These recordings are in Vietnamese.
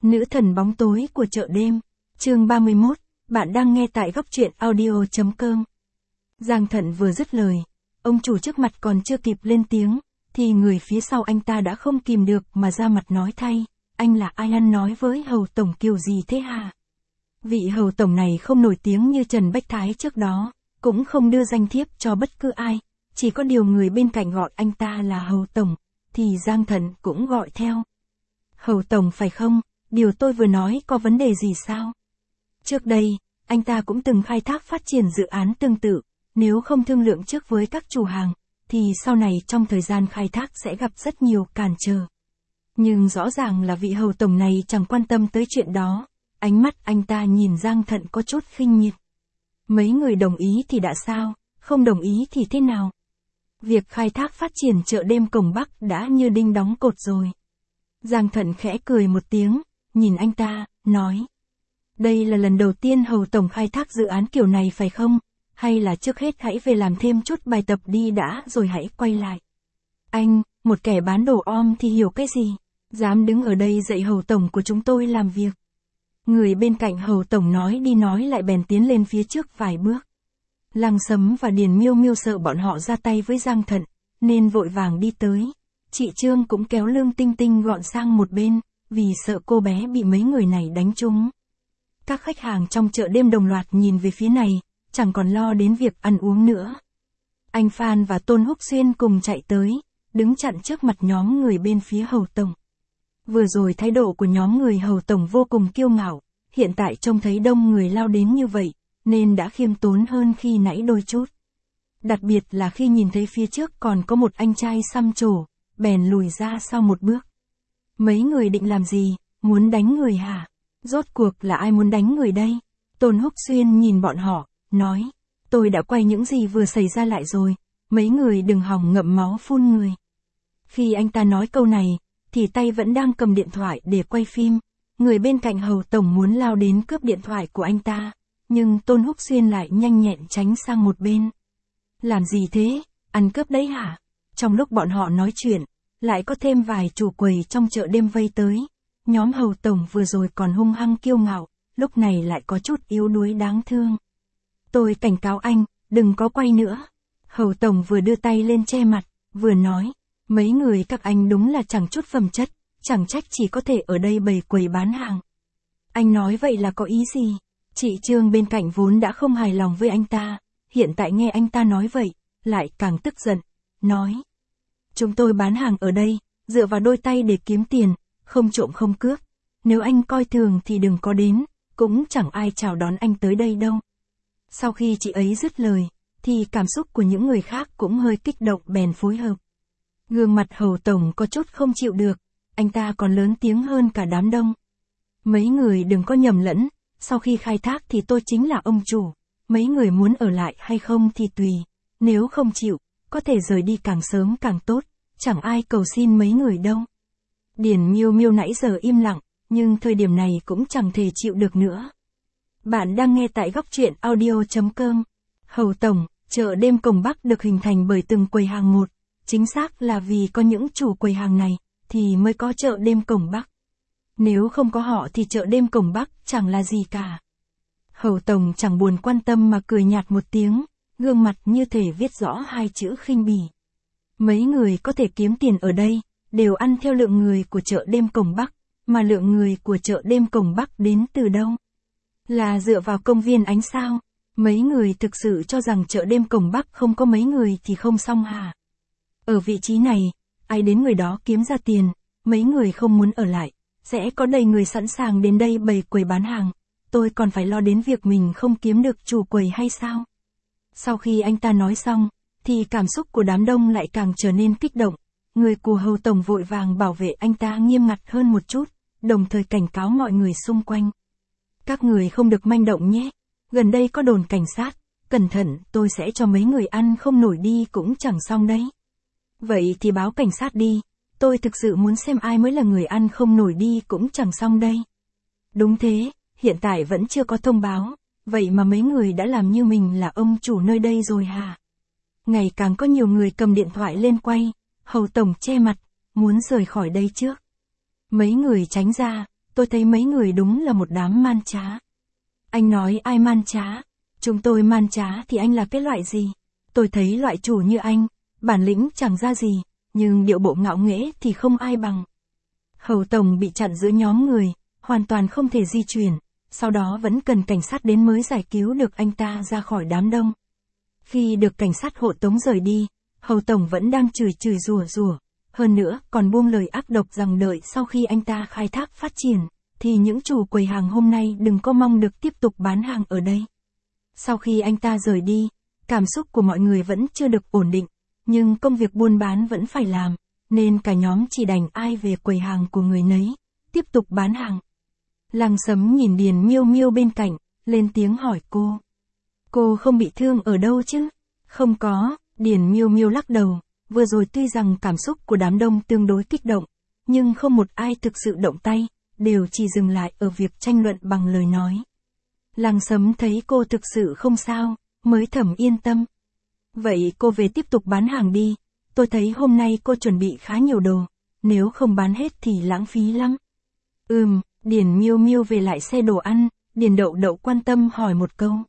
Nữ thần bóng tối của chợ đêm, chương 31, bạn đang nghe tại góc truyện audio.com. Giang Thận vừa dứt lời, ông chủ trước mặt còn chưa kịp lên tiếng, thì người phía sau anh ta đã không kìm được mà ra mặt nói thay, anh là ai ăn nói với hầu tổng kiểu gì thế hả? Vị hầu tổng này không nổi tiếng như Trần Bách Thái trước đó, cũng không đưa danh thiếp cho bất cứ ai, chỉ có điều người bên cạnh gọi anh ta là hầu tổng, thì Giang Thận cũng gọi theo. Hầu tổng phải không? Điều tôi vừa nói có vấn đề gì sao? Trước đây, anh ta cũng từng khai thác phát triển dự án tương tự, nếu không thương lượng trước với các chủ hàng, thì sau này trong thời gian khai thác sẽ gặp rất nhiều cản trở. Nhưng rõ ràng là vị hầu tổng này chẳng quan tâm tới chuyện đó, ánh mắt anh ta nhìn Giang Thận có chút khinh miệt. Mấy người đồng ý thì đã sao, không đồng ý thì thế nào? Việc khai thác phát triển chợ đêm Cổng Bắc đã như đinh đóng cột rồi. Giang Thận khẽ cười một tiếng, nhìn anh ta, nói. Đây là lần đầu tiên hầu tổng khai thác dự án kiểu này phải không? Hay là trước hết hãy về làm thêm chút bài tập đi đã rồi hãy quay lại. Anh, một kẻ bán đồ om thì hiểu cái gì? Dám đứng ở đây dạy hầu tổng của chúng tôi làm việc. Người bên cạnh hầu tổng nói đi nói lại bèn tiến lên phía trước vài bước. Lăng Sấm và Điền Miêu Miêu sợ bọn họ ra tay với Giang Thận, nên vội vàng đi tới. Chị Trương cũng kéo Lương Tinh Tinh gọn sang một bên, vì sợ cô bé bị mấy người này đánh trúng. Các khách hàng trong chợ đêm đồng loạt nhìn về phía này, chẳng còn lo đến việc ăn uống nữa. Anh Phan và Tôn Húc Xuyên cùng chạy tới, đứng chặn trước mặt nhóm người bên phía hầu tổng. Vừa rồi thái độ của nhóm người hầu tổng vô cùng kiêu ngạo, hiện tại trông thấy đông người lao đến như vậy, nên đã khiêm tốn hơn khi nãy đôi chút. Đặc biệt là khi nhìn thấy phía trước còn có một anh trai xăm trổ, bèn lùi ra sau một bước. Mấy người định làm gì, muốn đánh người hả? Rốt cuộc là ai muốn đánh người đây? Tôn Húc Xuyên nhìn bọn họ, nói, tôi đã quay những gì vừa xảy ra lại rồi, mấy người đừng hòng ngậm máu phun người. Khi anh ta nói câu này, thì tay vẫn đang cầm điện thoại để quay phim, người bên cạnh hầu tổng muốn lao đến cướp điện thoại của anh ta, nhưng Tôn Húc Xuyên lại nhanh nhẹn tránh sang một bên. Làm gì thế, ăn cướp đấy hả? Trong lúc bọn họ nói chuyện, lại có thêm vài chủ quầy trong chợ đêm vây tới. Nhóm hầu tổng vừa rồi còn hung hăng kiêu ngạo, lúc này lại có chút yếu đuối đáng thương. Tôi cảnh cáo anh, đừng có quay nữa. Hầu tổng vừa đưa tay lên che mặt, vừa nói, mấy người các anh đúng là chẳng chút phẩm chất, chẳng trách chỉ có thể ở đây bày quầy bán hàng. Anh nói vậy là có ý gì? Chị Trương bên cạnh vốn đã không hài lòng với anh ta, hiện tại nghe anh ta nói vậy, lại càng tức giận, nói. Chúng tôi bán hàng ở đây, dựa vào đôi tay để kiếm tiền, không trộm không cướp. Nếu anh coi thường thì đừng có đến, cũng chẳng ai chào đón anh tới đây đâu. Sau khi chị ấy dứt lời, thì cảm xúc của những người khác cũng hơi kích động bèn phối hợp. Gương mặt hầu tổng có chút không chịu được, anh ta còn lớn tiếng hơn cả đám đông. Mấy người đừng có nhầm lẫn, sau khi khai thác thì tôi chính là ông chủ, mấy người muốn ở lại hay không thì tùy, nếu không chịu, có thể rời đi càng sớm càng tốt, chẳng ai cầu xin mấy người đâu. Điền Miêu Miêu nãy giờ im lặng, nhưng thời điểm này cũng chẳng thể chịu được nữa. Bạn đang nghe tại góc truyện audio.com. Hầu tổng, chợ đêm Cổng Bắc được hình thành bởi từng quầy hàng một, chính xác là vì có những chủ quầy hàng này, thì mới có chợ đêm Cổng Bắc. Nếu không có họ thì chợ đêm Cổng Bắc chẳng là gì cả. Hầu tổng chẳng buồn quan tâm mà cười nhạt một tiếng, gương mặt như thể viết rõ hai chữ khinh bỉ. Mấy người có thể kiếm tiền ở đây, đều ăn theo lượng người của chợ đêm Cổng Bắc, mà lượng người của chợ đêm Cổng Bắc đến từ đâu? Là dựa vào công viên ánh sao? Mấy người thực sự cho rằng chợ đêm Cổng Bắc không có mấy người thì không xong hả? Ở vị trí này, ai đến người đó kiếm ra tiền, mấy người không muốn ở lại, sẽ có đầy người sẵn sàng đến đây bày quầy bán hàng, tôi còn phải lo đến việc mình không kiếm được chủ quầy hay sao? Sau khi anh ta nói xong, thì cảm xúc của đám đông lại càng trở nên kích động, người của hầu tổng vội vàng bảo vệ anh ta nghiêm ngặt hơn một chút, đồng thời cảnh cáo mọi người xung quanh. Các người không được manh động nhé, gần đây có đồn cảnh sát, cẩn thận tôi sẽ cho mấy người ăn không nổi đi cũng chẳng xong đấy. Vậy thì báo cảnh sát đi, tôi thực sự muốn xem ai mới là người ăn không nổi đi cũng chẳng xong đây. Đúng thế, hiện tại vẫn chưa có thông báo, vậy mà mấy người đã làm như mình là ông chủ nơi đây rồi hả? Ngày càng có nhiều người cầm điện thoại lên quay, hầu tổng che mặt, muốn rời khỏi đây trước. Mấy người tránh ra, tôi thấy mấy người đúng là một đám man trá. Anh nói ai man trá? Chúng tôi man trá thì anh là cái loại gì? Tôi thấy loại chủ như anh, bản lĩnh chẳng ra gì, nhưng điệu bộ ngạo nghễ thì không ai bằng. Hầu tổng bị chặn giữa nhóm người, hoàn toàn không thể di chuyển, sau đó vẫn cần cảnh sát đến mới giải cứu được anh ta ra khỏi đám đông. Khi được cảnh sát hộ tống rời đi, Hầu tổng vẫn đang chửi rủa, hơn nữa còn buông lời ác độc rằng đợi sau khi anh ta khai thác phát triển, thì những chủ quầy hàng hôm nay đừng có mong được tiếp tục bán hàng ở đây. Sau khi anh ta rời đi, cảm xúc của mọi người vẫn chưa được ổn định, nhưng công việc buôn bán vẫn phải làm, nên cả nhóm chỉ đành ai về quầy hàng của người nấy, tiếp tục bán hàng. Lăng Sấm nhìn Điền Miêu Miêu bên cạnh, lên tiếng hỏi cô. Cô không bị thương ở đâu chứ? Không có, Điền Miêu Miêu lắc đầu, vừa rồi tuy rằng cảm xúc của đám đông tương đối kích động, nhưng không một ai thực sự động tay, đều chỉ dừng lại ở việc tranh luận bằng lời nói. Lăng Sấm thấy cô thực sự không sao, mới thầm yên tâm. Vậy cô về tiếp tục bán hàng đi, tôi thấy hôm nay cô chuẩn bị khá nhiều đồ, nếu không bán hết thì lãng phí lắm. Điền Miêu Miêu về lại xe đồ ăn, Điền Đậu Đậu quan tâm hỏi một câu.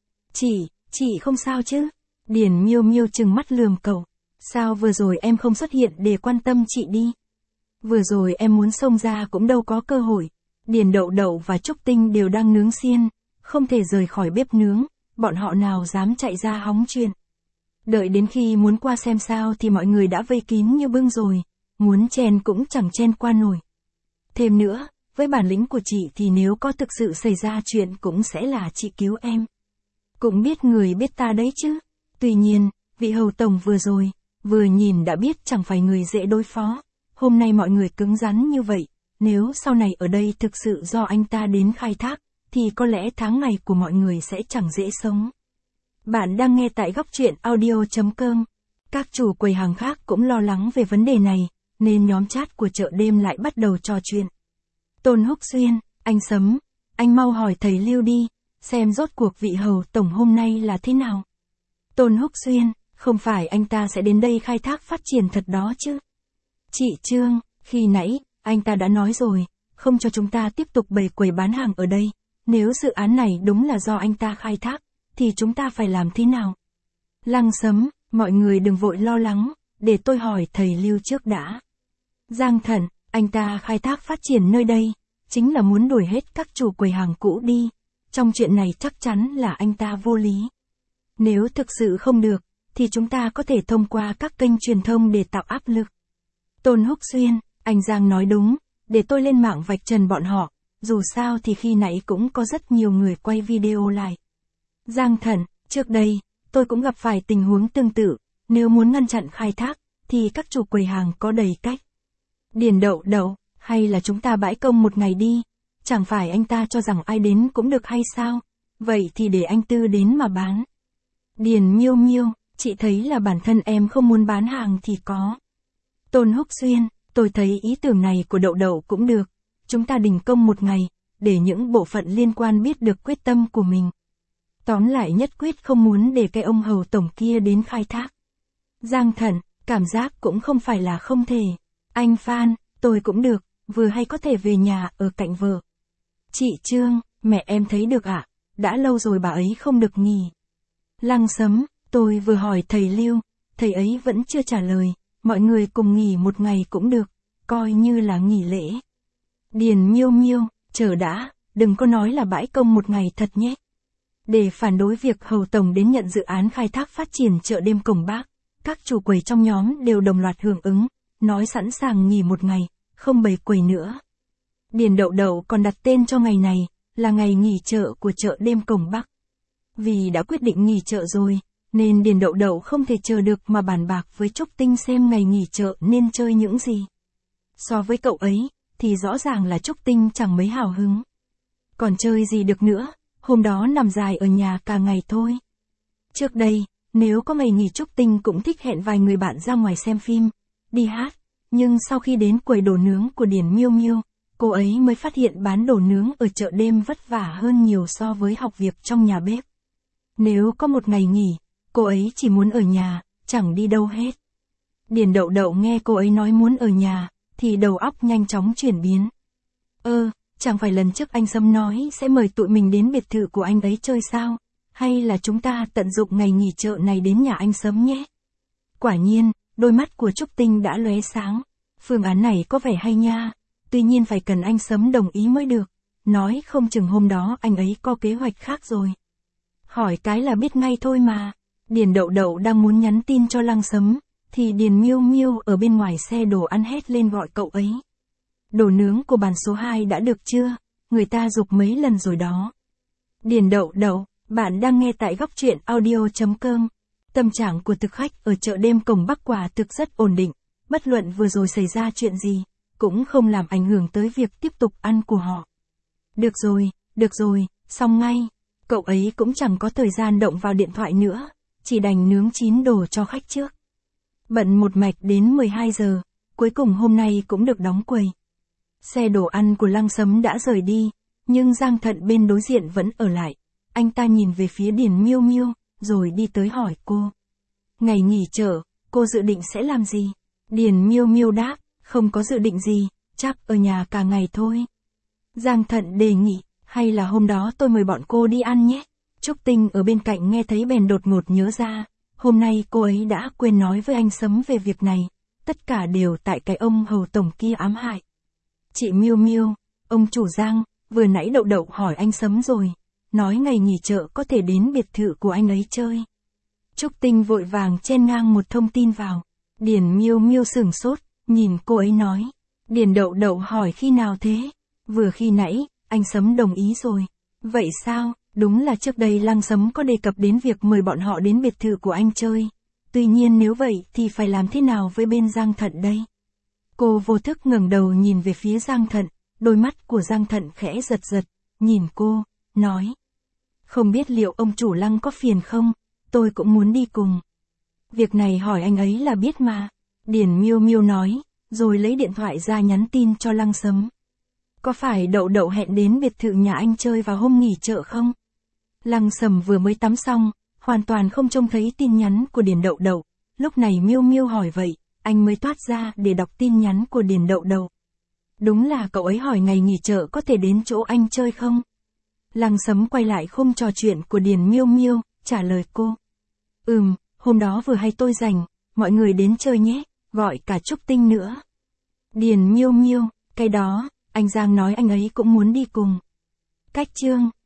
Chị không sao chứ? Điền Miêu Miêu trừng mắt lườm cậu. Sao vừa rồi em không xuất hiện để quan tâm chị đi? Vừa rồi em muốn xông ra cũng đâu có cơ hội. Điền Đậu Đậu và Trúc Tinh đều đang nướng xiên, không thể rời khỏi bếp nướng, bọn họ nào dám chạy ra hóng chuyện. Đợi đến khi muốn qua xem sao thì mọi người đã vây kín như bưng rồi, muốn chen cũng chẳng chen qua nổi. Thêm nữa, với bản lĩnh của chị thì nếu có thực sự xảy ra chuyện cũng sẽ là chị cứu em. Cũng biết người biết ta đấy chứ. Tuy nhiên, vị Hầu tổng vừa rồi, vừa nhìn đã biết chẳng phải người dễ đối phó. Hôm nay mọi người cứng rắn như vậy, nếu sau này ở đây thực sự do anh ta đến khai thác, thì có lẽ tháng ngày của mọi người sẽ chẳng dễ sống. Bạn đang nghe tại góc truyện audio.com. Các chủ quầy hàng khác cũng lo lắng về vấn đề này, nên nhóm chat của chợ đêm lại bắt đầu trò chuyện. Tôn Húc Xuyên, anh Sấm, anh mau hỏi thầy Lưu đi, xem rốt cuộc vị Hầu tổng hôm nay là thế nào. Tôn Húc Xuyên, không phải anh ta sẽ đến đây khai thác phát triển thật đó chứ? Chị Trương, khi nãy, anh ta đã nói rồi, không cho chúng ta tiếp tục bày quầy bán hàng ở đây. Nếu dự án này đúng là do anh ta khai thác, thì chúng ta phải làm thế nào? Lăng Sấm, mọi người đừng vội lo lắng, để tôi hỏi thầy Lưu trước đã. Giang Thận, anh ta khai thác phát triển nơi đây, chính là muốn đuổi hết các chủ quầy hàng cũ đi. Trong chuyện này chắc chắn là anh ta vô lý. Nếu thực sự không được, thì chúng ta có thể thông qua các kênh truyền thông để tạo áp lực. Tôn Húc Xuyên, anh Giang nói đúng, để tôi lên mạng vạch trần bọn họ, dù sao thì khi nãy cũng có rất nhiều người quay video lại. Giang Thận, trước đây, tôi cũng gặp phải tình huống tương tự, nếu muốn ngăn chặn khai thác, thì các chủ quầy hàng có đầy cách. Điền Đậu Đậu, hay là chúng ta bãi công một ngày đi, chẳng phải anh ta cho rằng ai đến cũng được hay sao, vậy thì để anh Tư đến mà bán. Điền Miêu Miêu, chị thấy là bản thân em không muốn bán hàng thì có. Tôn Húc Xuyên, tôi thấy ý tưởng này của Đậu Đậu cũng được, chúng ta đình công một ngày, để những bộ phận liên quan biết được quyết tâm của mình. Tóm lại nhất quyết không muốn để cái ông Hầu tổng kia đến khai thác. Giang Thận, cảm giác cũng không phải là không thể. Anh Phan, tôi cũng được, vừa hay có thể về nhà ở cạnh vợ. Chị Trương, mẹ em thấy được ạ, đã lâu rồi bà ấy không được nghỉ. Lăng Sấm, tôi vừa hỏi thầy Lưu, thầy ấy vẫn chưa trả lời, mọi người cùng nghỉ một ngày cũng được, coi như là nghỉ lễ. Điền Miêu Miêu, chờ đã, đừng có nói là bãi công một ngày thật nhé. Để phản đối việc Hầu tổng đến nhận dự án khai thác phát triển chợ đêm Cổng Bác, các chủ quầy trong nhóm đều đồng loạt hưởng ứng, nói sẵn sàng nghỉ một ngày, không bày quầy nữa. Điền Đậu Đậu còn đặt tên cho ngày này, là ngày nghỉ chợ của chợ đêm Cổng Bắc. Vì đã quyết định nghỉ chợ rồi, nên Điền Đậu Đậu không thể chờ được mà bàn bạc với Trúc Tinh xem ngày nghỉ chợ nên chơi những gì. So với cậu ấy, thì rõ ràng là Trúc Tinh chẳng mấy hào hứng. Còn chơi gì được nữa, hôm đó nằm dài ở nhà cả ngày thôi. Trước đây, nếu có ngày nghỉ Trúc Tinh cũng thích hẹn vài người bạn ra ngoài xem phim, đi hát, nhưng sau khi đến quầy đồ nướng của Điền Miêu Miêu, cô ấy mới phát hiện bán đồ nướng ở chợ đêm vất vả hơn nhiều so với học việc trong nhà bếp. Nếu có một ngày nghỉ, cô ấy chỉ muốn ở nhà, chẳng đi đâu hết. Điền Đậu Đậu nghe cô ấy nói muốn ở nhà, thì đầu óc nhanh chóng chuyển biến. Chẳng phải lần trước anh Sấm nói sẽ mời tụi mình đến biệt thự của anh ấy chơi sao? Hay là chúng ta tận dụng ngày nghỉ chợ này đến nhà anh Sấm nhé? Quả nhiên, đôi mắt của Trúc Tinh đã lóe sáng. Phương án này có vẻ hay nha. Tuy nhiên phải cần anh Sấm đồng ý mới được. Nói không chừng hôm đó anh ấy có kế hoạch khác rồi. Hỏi cái là biết ngay thôi mà. Điền Đậu Đậu đang muốn nhắn tin cho Lăng Sấm, thì Điền Miêu Miêu ở bên ngoài xe đồ ăn hét lên gọi cậu ấy. Đồ nướng của bàn số 2 đã được chưa? Người ta giục mấy lần rồi đó. Điền Đậu Đậu, bạn đang nghe tại góc truyện audio.com. Tâm trạng của thực khách ở chợ đêm Cổng Bắc quả thực rất ổn định. Bất luận vừa rồi xảy ra chuyện gì, cũng không làm ảnh hưởng tới việc tiếp tục ăn của họ. Được rồi, xong ngay. Cậu ấy cũng chẳng có thời gian động vào điện thoại nữa, chỉ đành nướng chín đồ cho khách trước. Bận một mạch đến 12 giờ, cuối cùng hôm nay cũng được đóng quầy. Xe đồ ăn của Lăng Sấm đã rời đi, nhưng Giang Thận bên đối diện vẫn ở lại. Anh ta nhìn về phía Điền Miêu Miêu, rồi đi tới hỏi cô. Ngày nghỉ chợ, cô dự định sẽ làm gì? Điền Miêu Miêu đáp, không có dự định gì, chắc ở nhà cả ngày thôi. Giang Thận đề nghị, hay là hôm đó tôi mời bọn cô đi ăn nhé. Trúc Tinh ở bên cạnh nghe thấy bèn đột ngột nhớ ra, hôm nay cô ấy đã quên nói với anh Sấm về việc này, tất cả đều tại cái ông hầu tổng kia ám hại. Chị Miêu Miêu, ông chủ Giang, vừa nãy Đậu Đậu hỏi anh Sấm rồi, nói ngày nghỉ chợ có thể đến biệt thự của anh ấy chơi. Trúc Tinh vội vàng chen ngang một thông tin vào. Điền Miêu Miêu sửng sốt, nhìn cô ấy nói. Điền Đậu Đậu hỏi khi nào thế? Vừa khi nãy, anh Sấm đồng ý rồi. Vậy sao? Đúng là trước đây Lăng Sấm có đề cập đến việc mời bọn họ đến biệt thự của anh chơi. Tuy nhiên nếu vậy thì phải làm thế nào với bên Giang Thận đây? Cô vô thức ngẩng đầu nhìn về phía Giang Thận, đôi mắt của Giang Thận khẽ giật giật, nhìn cô, nói. Không biết liệu ông chủ Lăng có phiền không? Tôi cũng muốn đi cùng. Việc này hỏi anh ấy là biết mà. Điền Miêu Miêu nói, rồi lấy điện thoại ra nhắn tin cho Lăng Sấm. Có phải Đậu Đậu hẹn đến biệt thự nhà anh chơi vào hôm nghỉ chợ không? Lăng Sấm vừa mới tắm xong, hoàn toàn không trông thấy tin nhắn của Điền Đậu Đậu. Lúc này Miêu Miêu hỏi vậy, anh mới thoát ra để đọc tin nhắn của Điền Đậu Đậu. Đúng là cậu ấy hỏi ngày nghỉ chợ có thể đến chỗ anh chơi không? Lăng Sấm quay lại khung trò chuyện của Điền Miêu Miêu, trả lời cô. Hôm đó vừa hay tôi rảnh, mọi người đến chơi nhé, gọi cả Trúc Tinh nữa. Điền Miêu Miêu, cái đó, anh Giang nói anh ấy cũng muốn đi cùng. Cách chương